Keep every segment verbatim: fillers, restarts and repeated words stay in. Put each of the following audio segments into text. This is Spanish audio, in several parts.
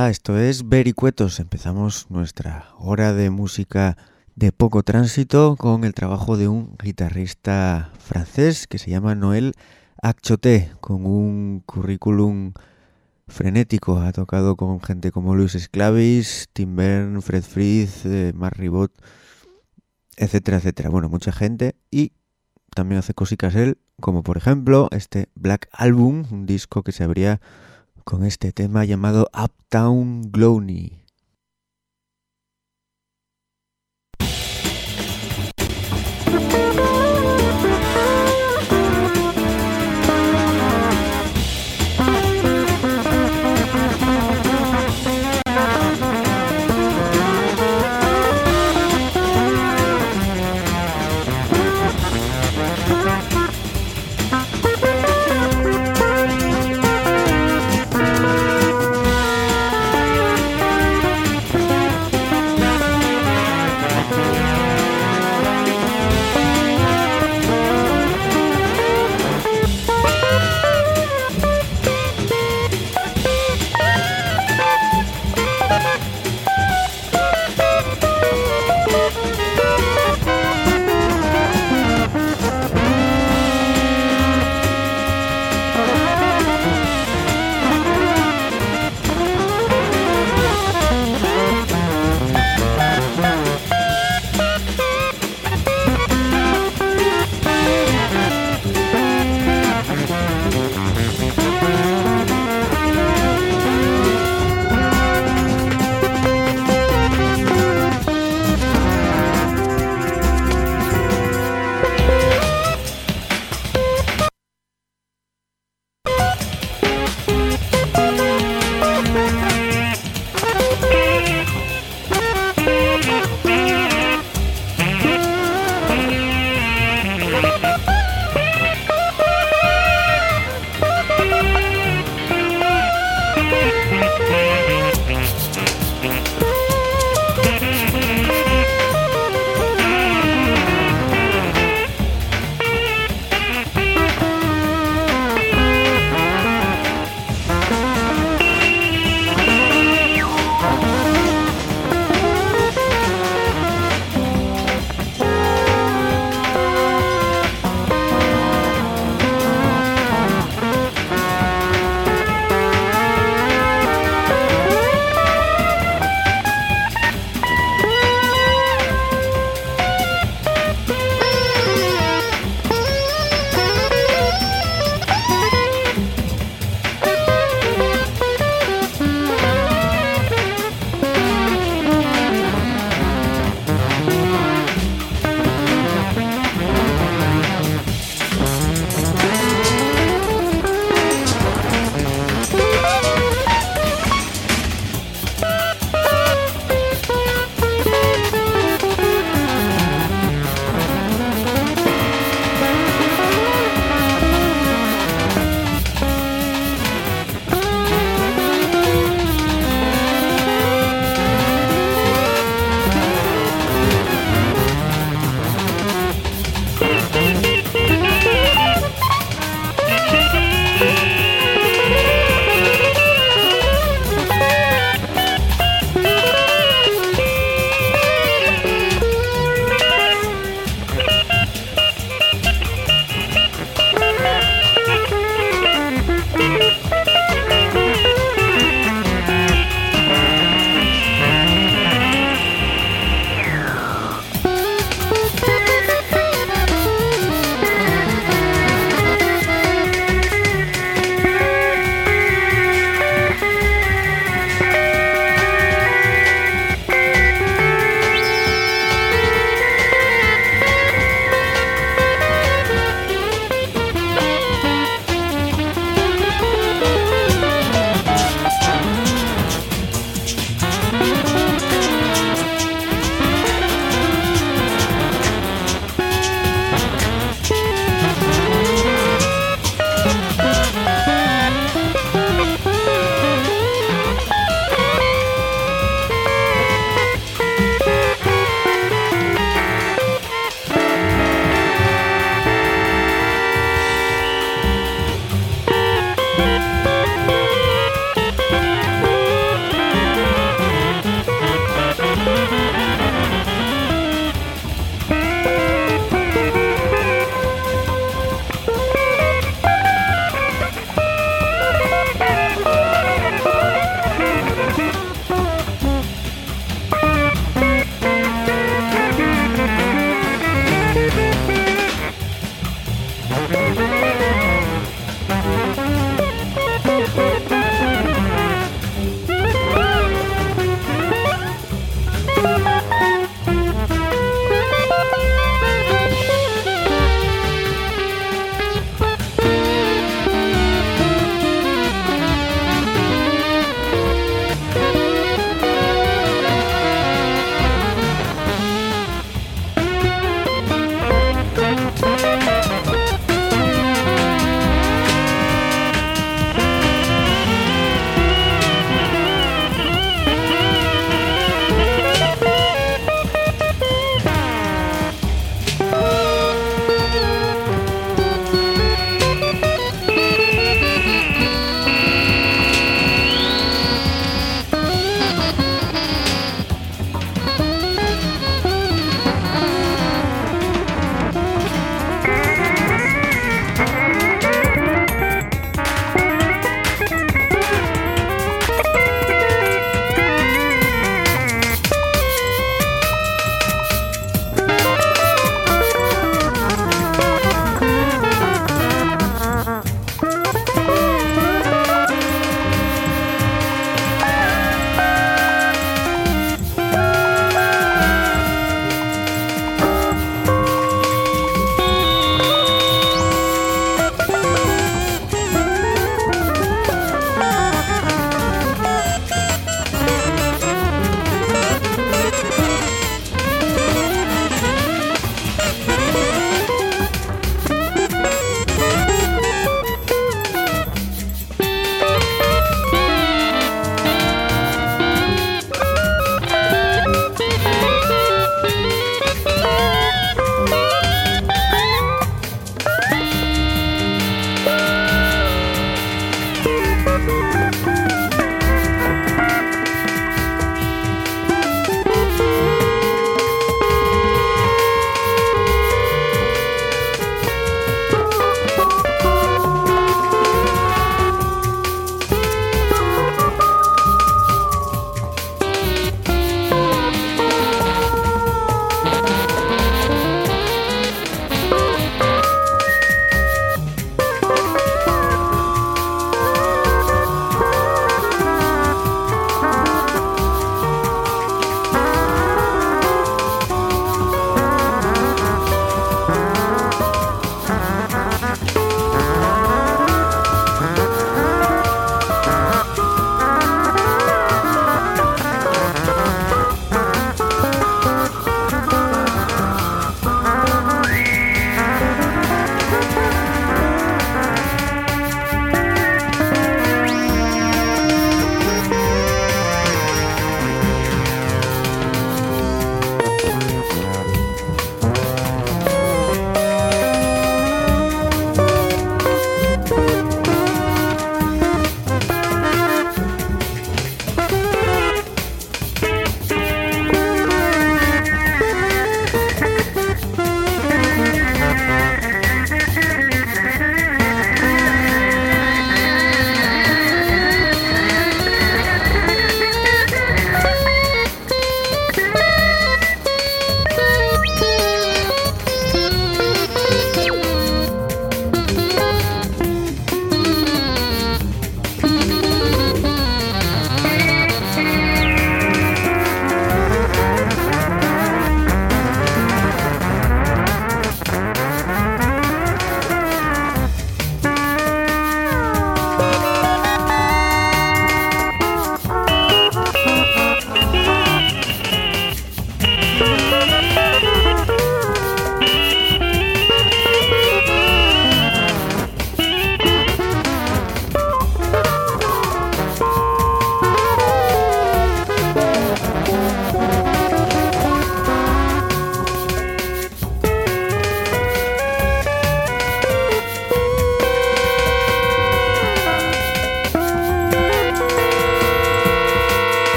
Hola, esto es Vericuetos. Empezamos nuestra hora de música de poco tránsito con el trabajo de un guitarrista francés que se llama Noël Acchoté, con un currículum frenético. Ha tocado con gente como Luis Esclavis, Tim Berne, Fred Frith, eh, Marc Ribot, etcétera, etcétera. Bueno, mucha gente, y también hace cositas él, como por ejemplo este Black Album, un disco que se abría con este tema llamado Uptown Glowny.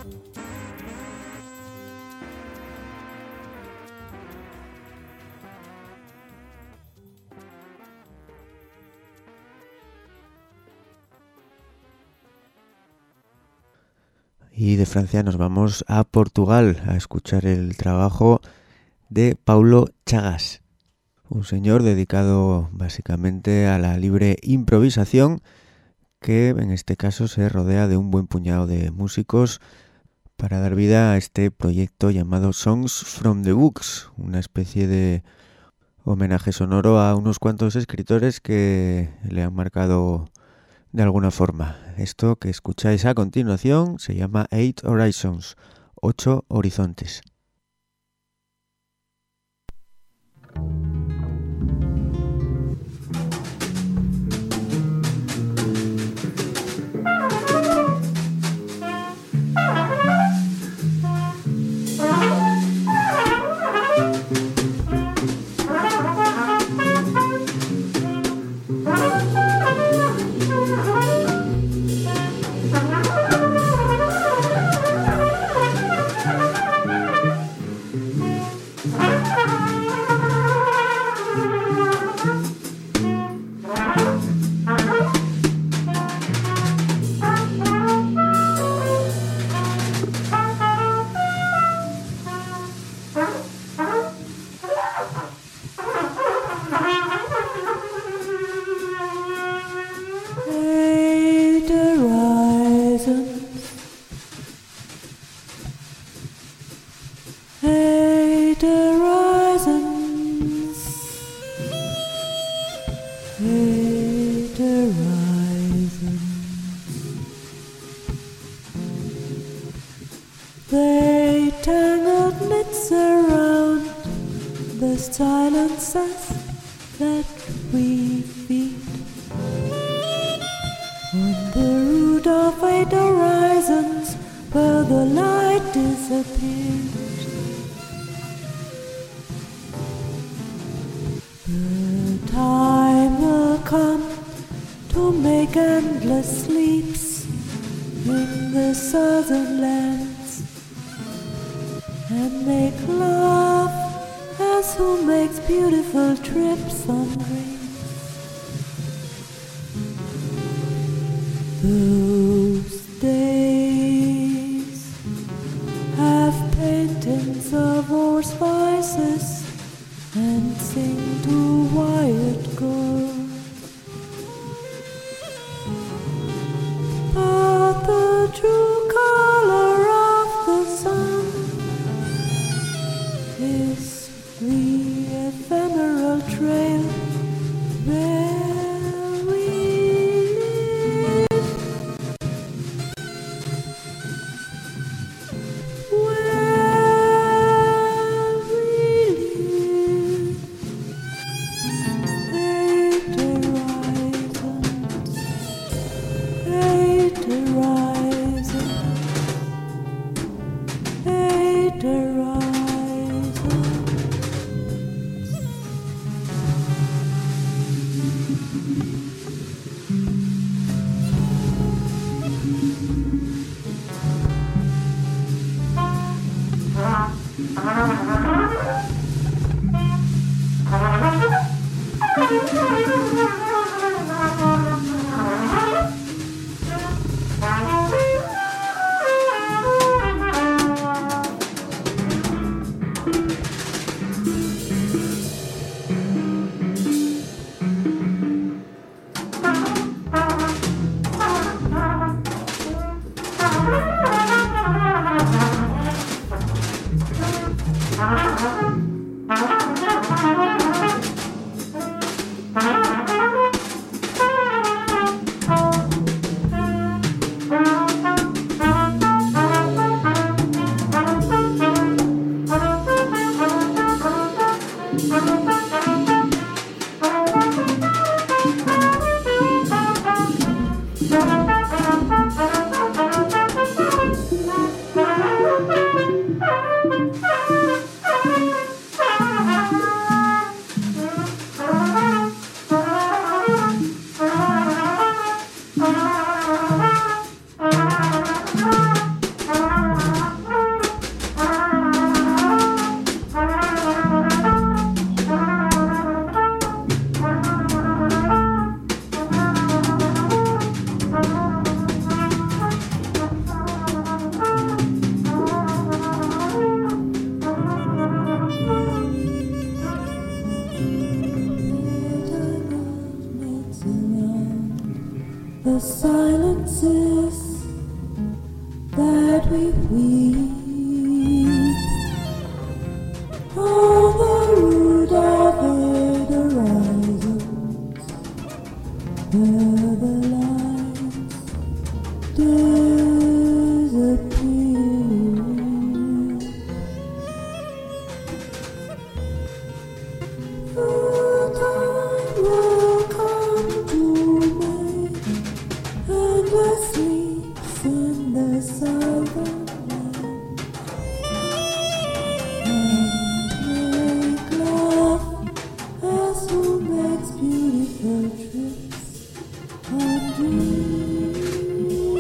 Y de Francia nos vamos a Portugal a escuchar el trabajo de Paulo Chagas, un señor dedicado básicamente a la libre improvisación, que en este caso se rodea de un buen puñado de músicos para dar vida a este proyecto llamado Songs from the Books, una especie de homenaje sonoro a unos cuantos escritores que le han marcado de alguna forma. Esto que escucháis a continuación se llama Eight Horizons, ocho horizontes. Thank you. the silences that we weep on the root of it horizons where the lines disappear. The time will come to make endless sleeps in the southern land and make love as who makes beautiful trips on dreams.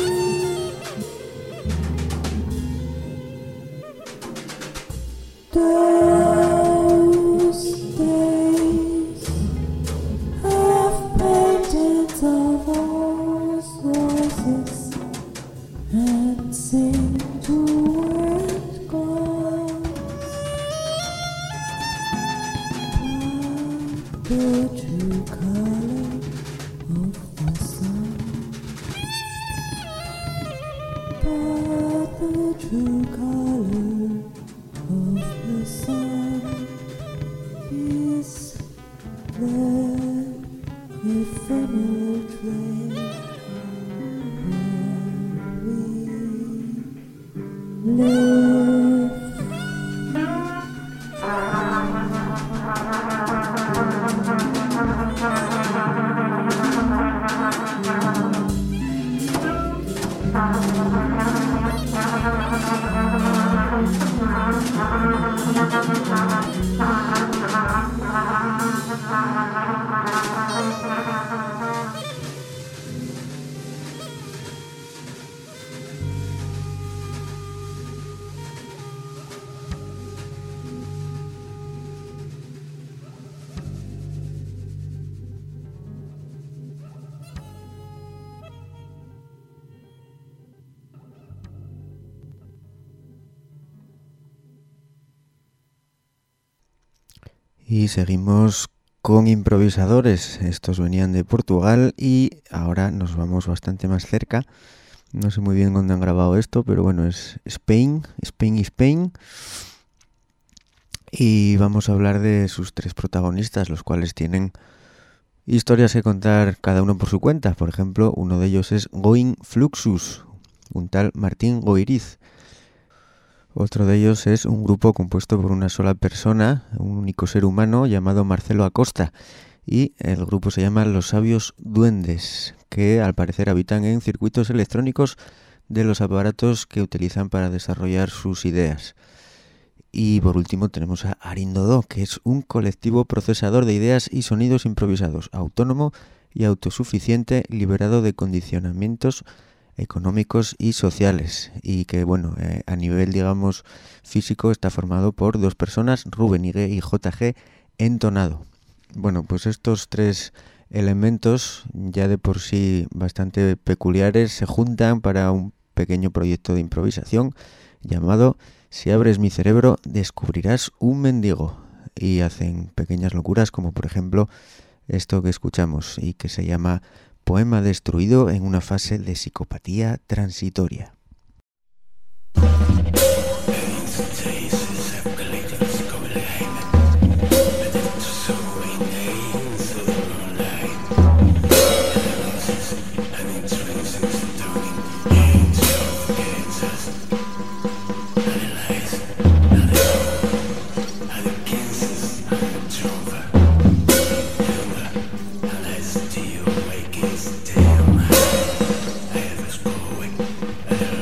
Those days have paintings of all voices and sing to word gods. But the true color of the sun, but the true color of the sun is the ephemeral train where we live. Y seguimos con improvisadores. Estos venían de Portugal y ahora nos vamos bastante más cerca. No sé muy bien dónde han grabado esto, pero bueno, es Spain, Spain y Spain. Y vamos a hablar de sus tres protagonistas, los cuales tienen historias que contar cada uno por su cuenta. Por ejemplo, uno de ellos es Going Fluxus, un tal Martín Goiriz. Otro de ellos es un grupo compuesto por una sola persona, un único ser humano llamado Marcelo Acosta. Y el grupo se llama Los Sabios Duendes, que al parecer habitan en circuitos electrónicos de los aparatos que utilizan para desarrollar sus ideas. Y por último tenemos a Arindodó, que es un colectivo procesador de ideas y sonidos improvisados, autónomo y autosuficiente, liberado de condicionamientos económicos y sociales, y que bueno, eh, a nivel digamos físico está formado por dos personas, Rubén Ige y J G Entonado. Bueno, pues estos tres elementos, ya de por sí bastante peculiares, se juntan para un pequeño proyecto de improvisación llamado Si abres mi cerebro descubrirás un mendigo, y hacen pequeñas locuras como por ejemplo esto que escuchamos y que se llama Poema destruido en una fase de psicopatía transitoria. Damn, I was going, and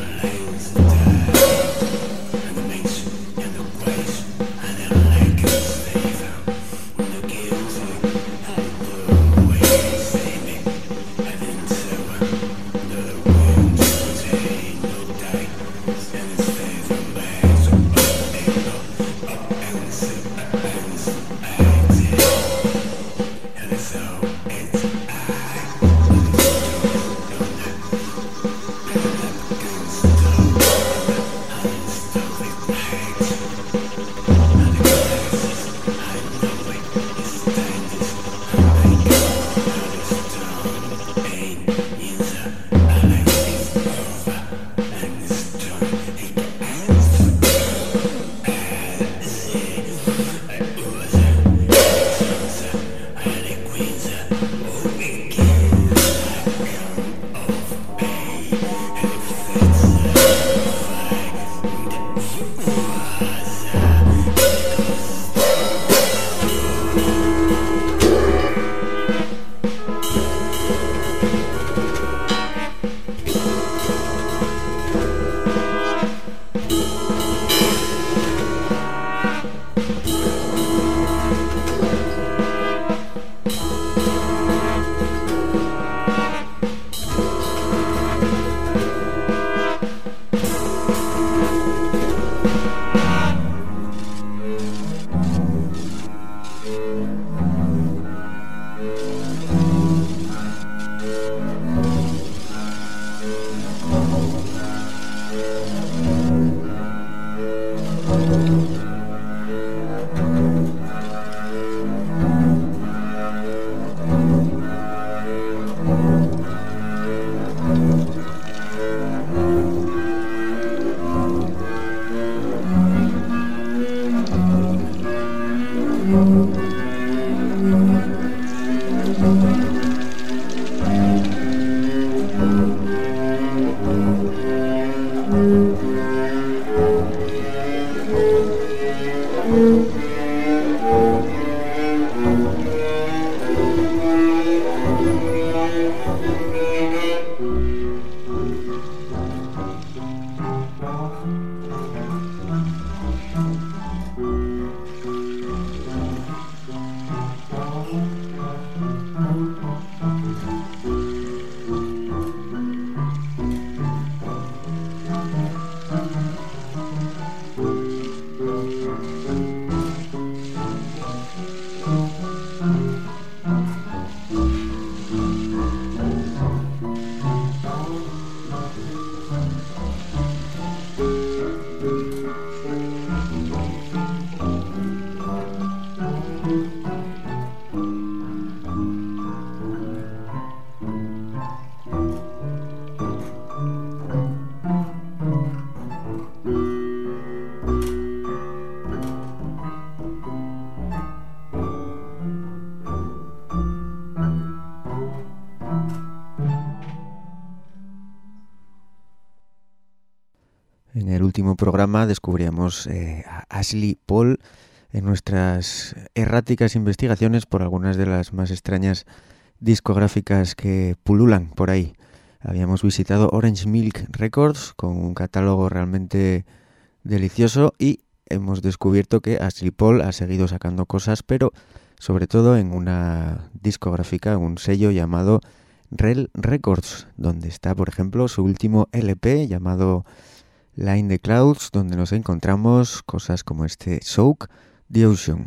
En el último programa descubríamos eh, a Ashley Paul en nuestras erráticas investigaciones por algunas de las más extrañas discográficas que pululan por ahí. Habíamos visitado Orange Milk Records con un catálogo realmente delicioso y hemos descubierto que Ashley Paul ha seguido sacando cosas, pero sobre todo en una discográfica, un sello llamado Rel Records, donde está, por ejemplo, su último L P llamado Line the Clouds, donde nos encontramos cosas como este Soak the Ocean.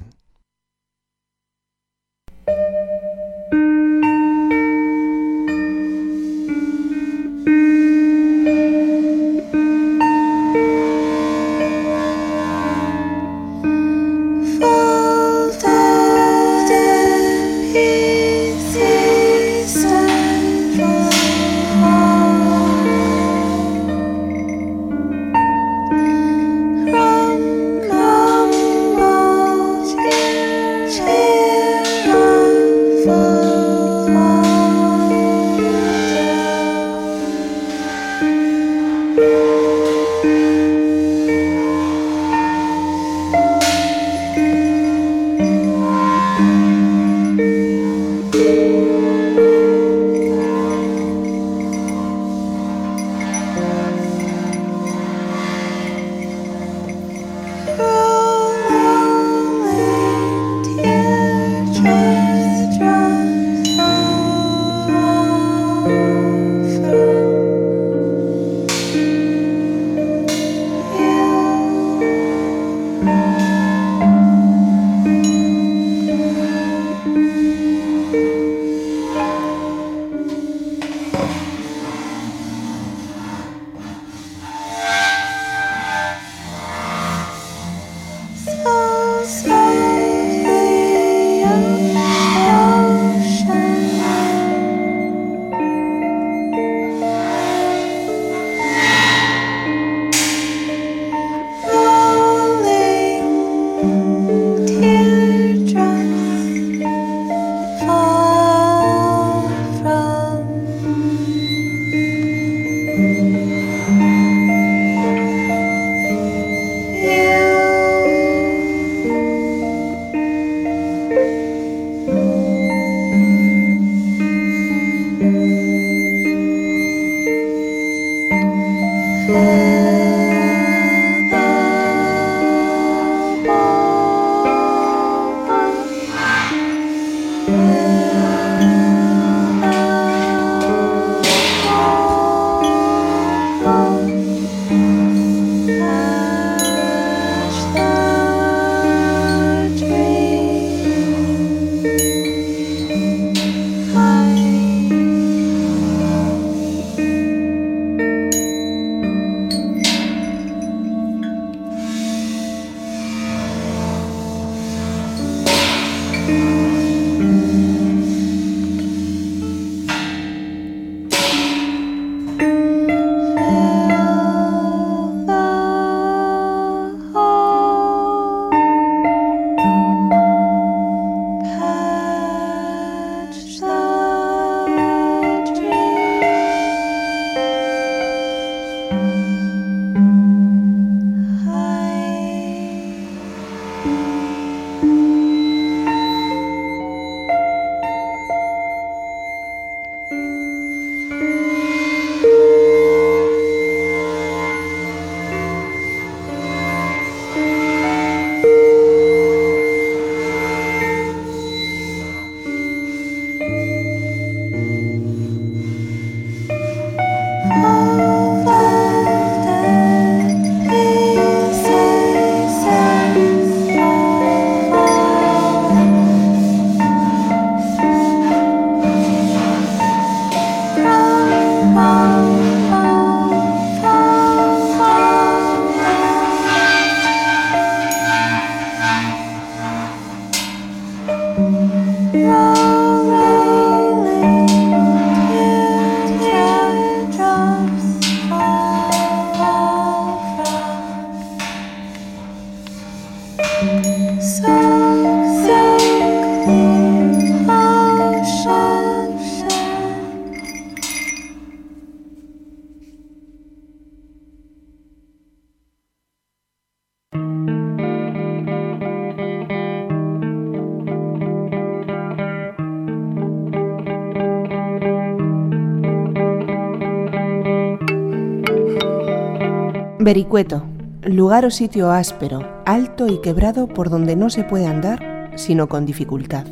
Vericueto, lugar o sitio áspero, alto y quebrado por donde no se puede andar, sino con dificultad.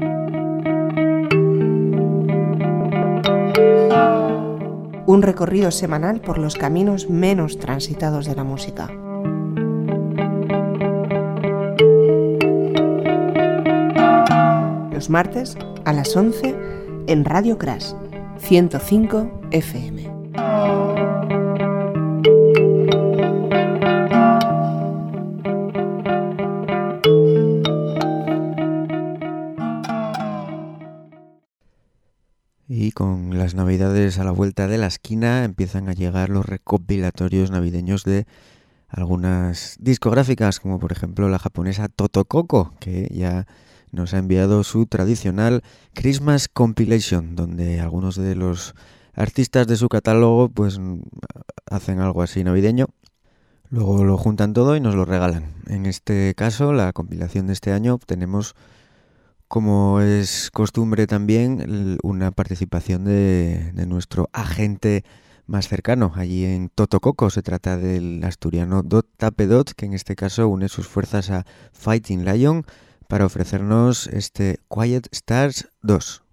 Un recorrido semanal por los caminos menos transitados de la música. Los martes a las once en Radio Crash, ciento cinco F M. Y con las navidades a la vuelta de la esquina empiezan a llegar los recopilatorios navideños de algunas discográficas, como por ejemplo la japonesa Totokoko, que ya nos ha enviado su tradicional Christmas Compilation, donde algunos de los artistas de su catálogo pues hacen algo así navideño. Luego lo juntan todo y nos lo regalan. En este caso, la compilación de este año, tenemos, como es costumbre también, una participación de, de nuestro agente más cercano. Allí en Totokoko se trata del asturiano Dot Tapedot, que en este caso une sus fuerzas a Fighting Lion para ofrecernos este Quiet Stars dos.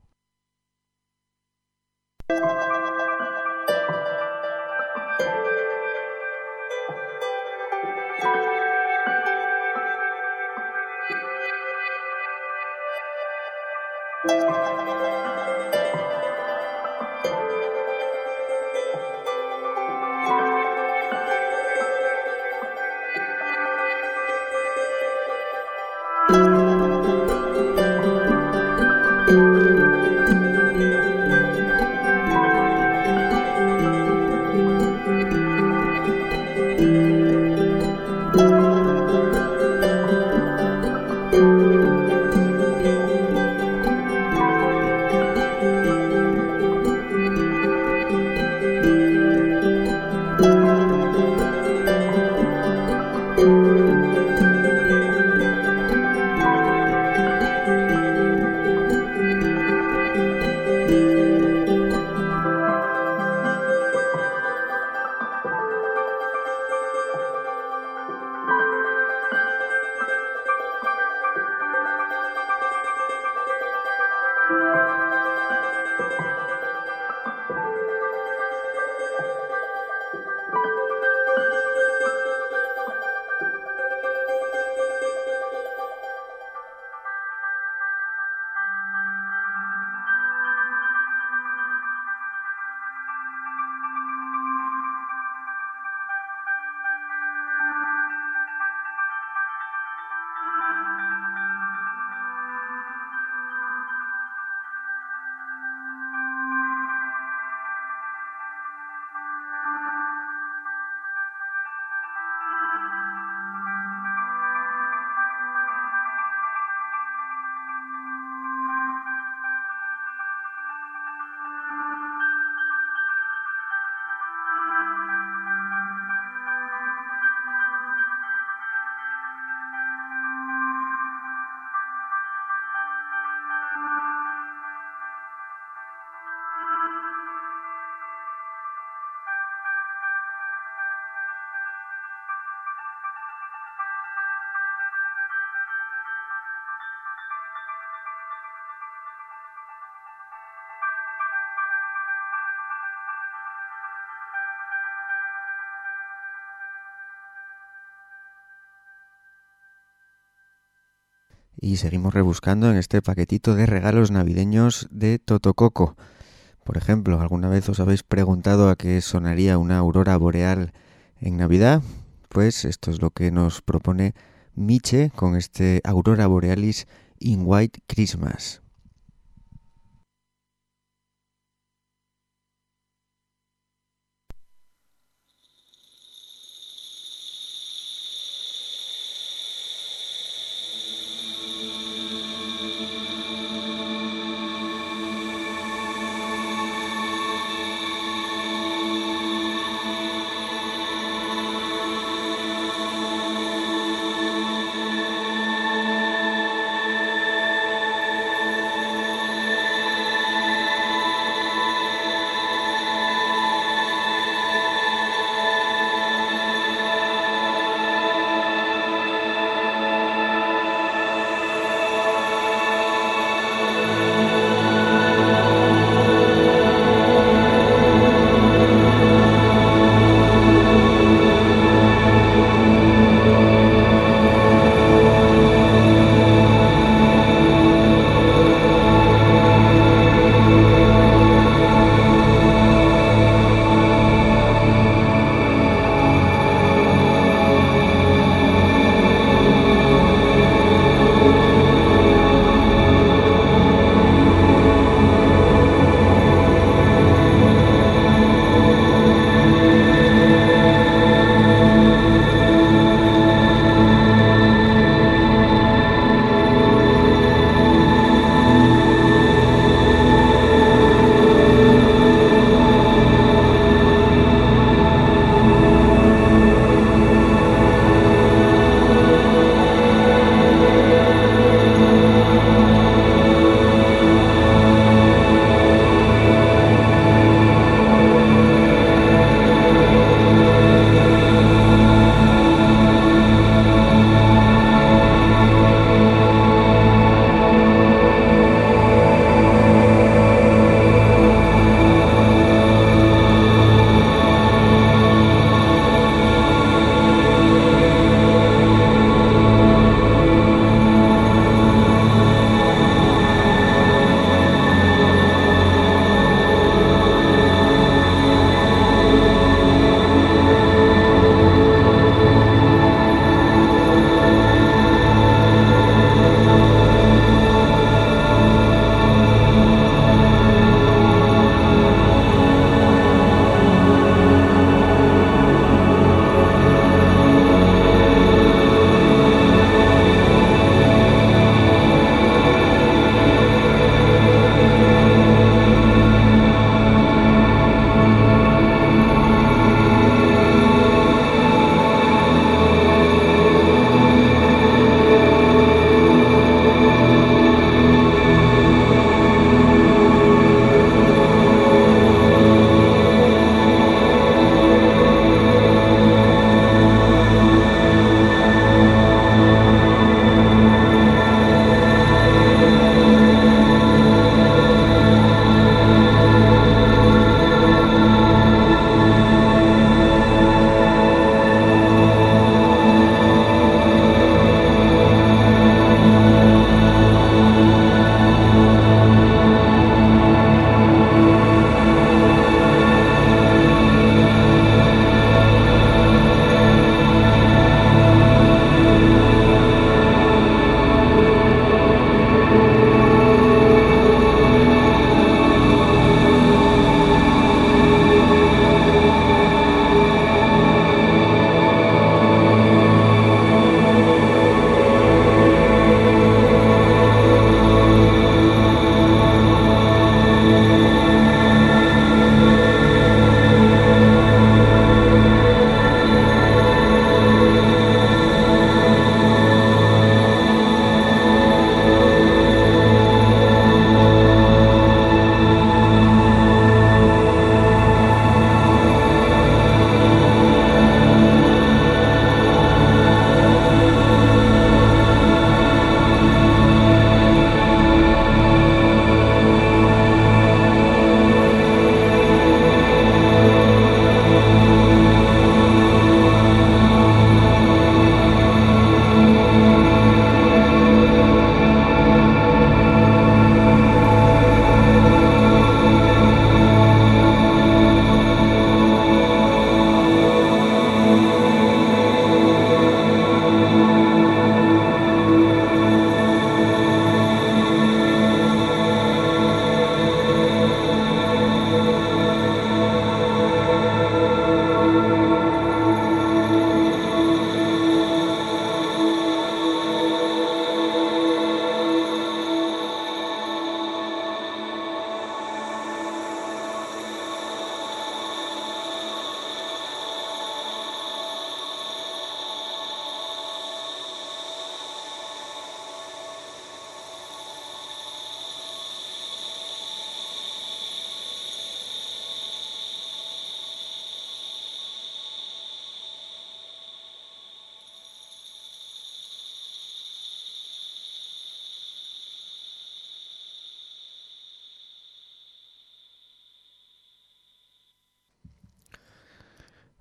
Y seguimos rebuscando en este paquetito de regalos navideños de Totokoko. Por ejemplo, ¿alguna vez os habéis preguntado a qué sonaría una aurora boreal en Navidad? Pues esto es lo que nos propone Miche con este Aurora Borealis in White Christmas.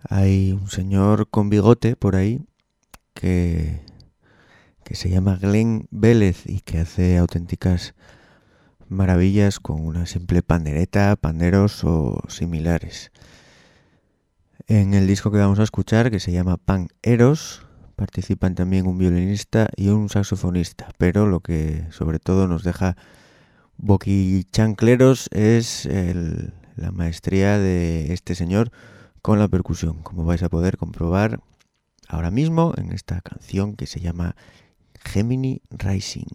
Hay un señor con bigote por ahí que, que se llama Glenn Vélez y que hace auténticas maravillas con una simple pandereta, panderos o similares. En el disco que vamos a escuchar, que se llama Pan Eros, participan también un violinista y un saxofonista, pero lo que sobre todo nos deja boquichancleros es el, la maestría de este señor con la percusión, como vais a poder comprobar ahora mismo en esta canción que se llama Gemini Rising.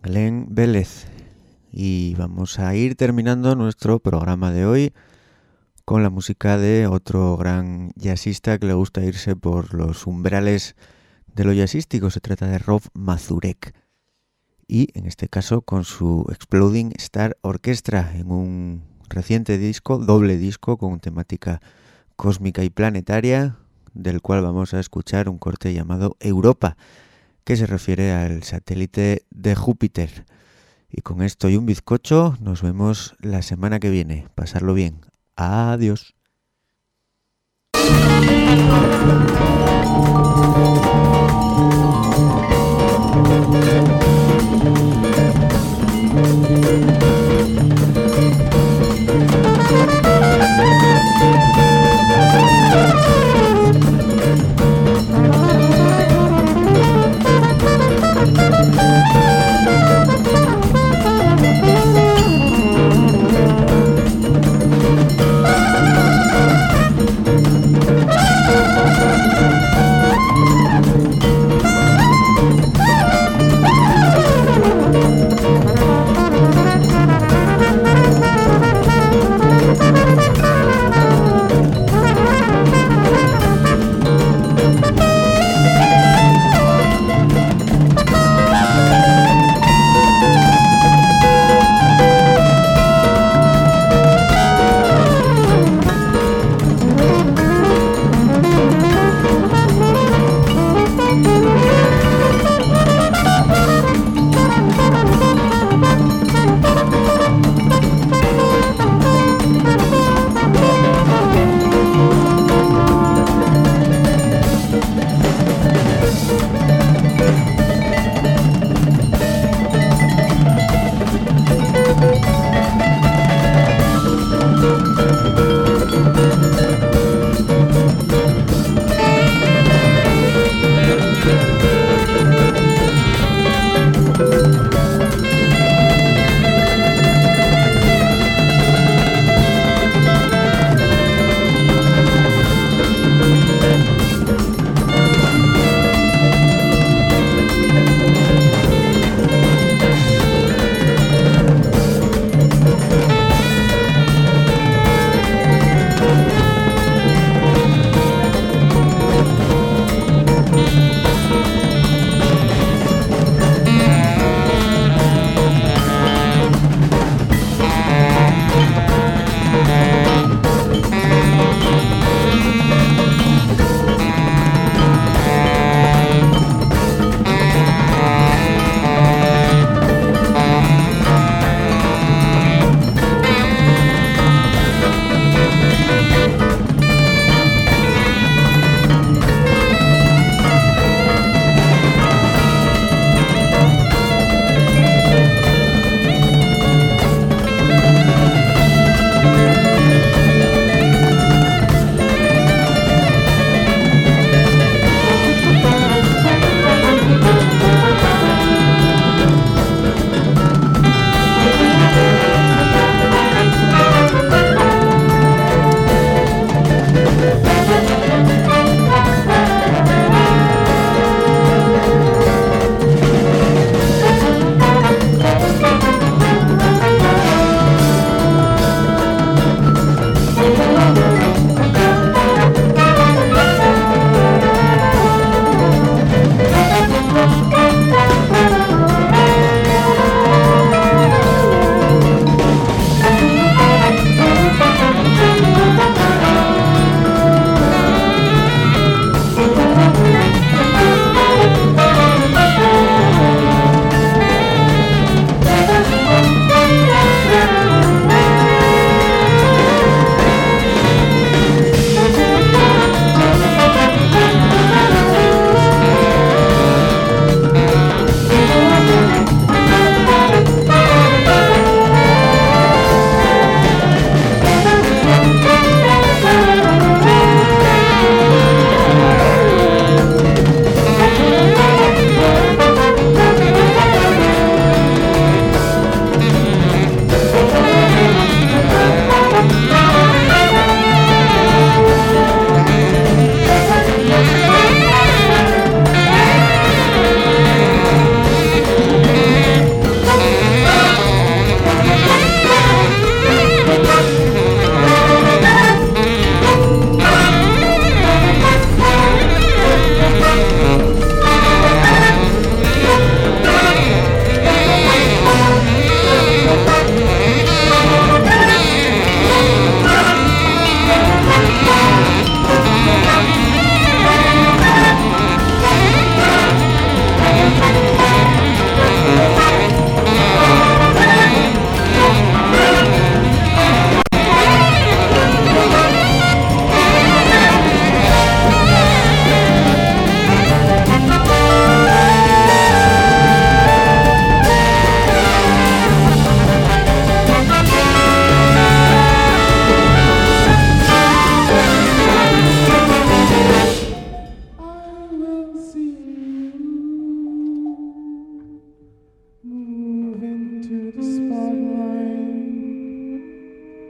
Glenn Vélez. Y vamos a ir terminando nuestro programa de hoy con la música de otro gran jazzista que le gusta irse por los umbrales de lo jazzístico. Se trata de Rob Mazurek. Y en este caso con su Exploding Star Orchestra en un reciente disco, doble disco con temática cósmica y planetaria, del cual vamos a escuchar un corte llamado Europa, que se refiere al satélite de Júpiter. Y con esto y un bizcocho nos vemos la semana que viene. Pasarlo bien. Adiós.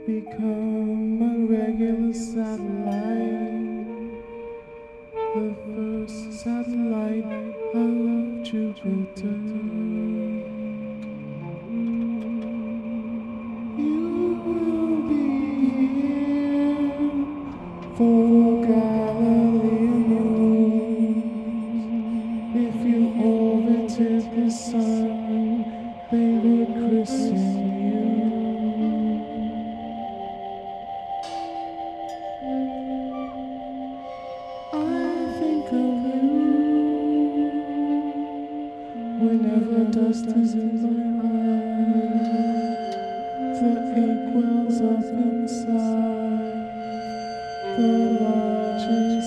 become a regular satellite, the first satellite of Jupiter. You will be here for Galilean moons. If you orbited the sun, they would christen you. I think of you whenever dust is in my eyes. The ink wells up inside the largest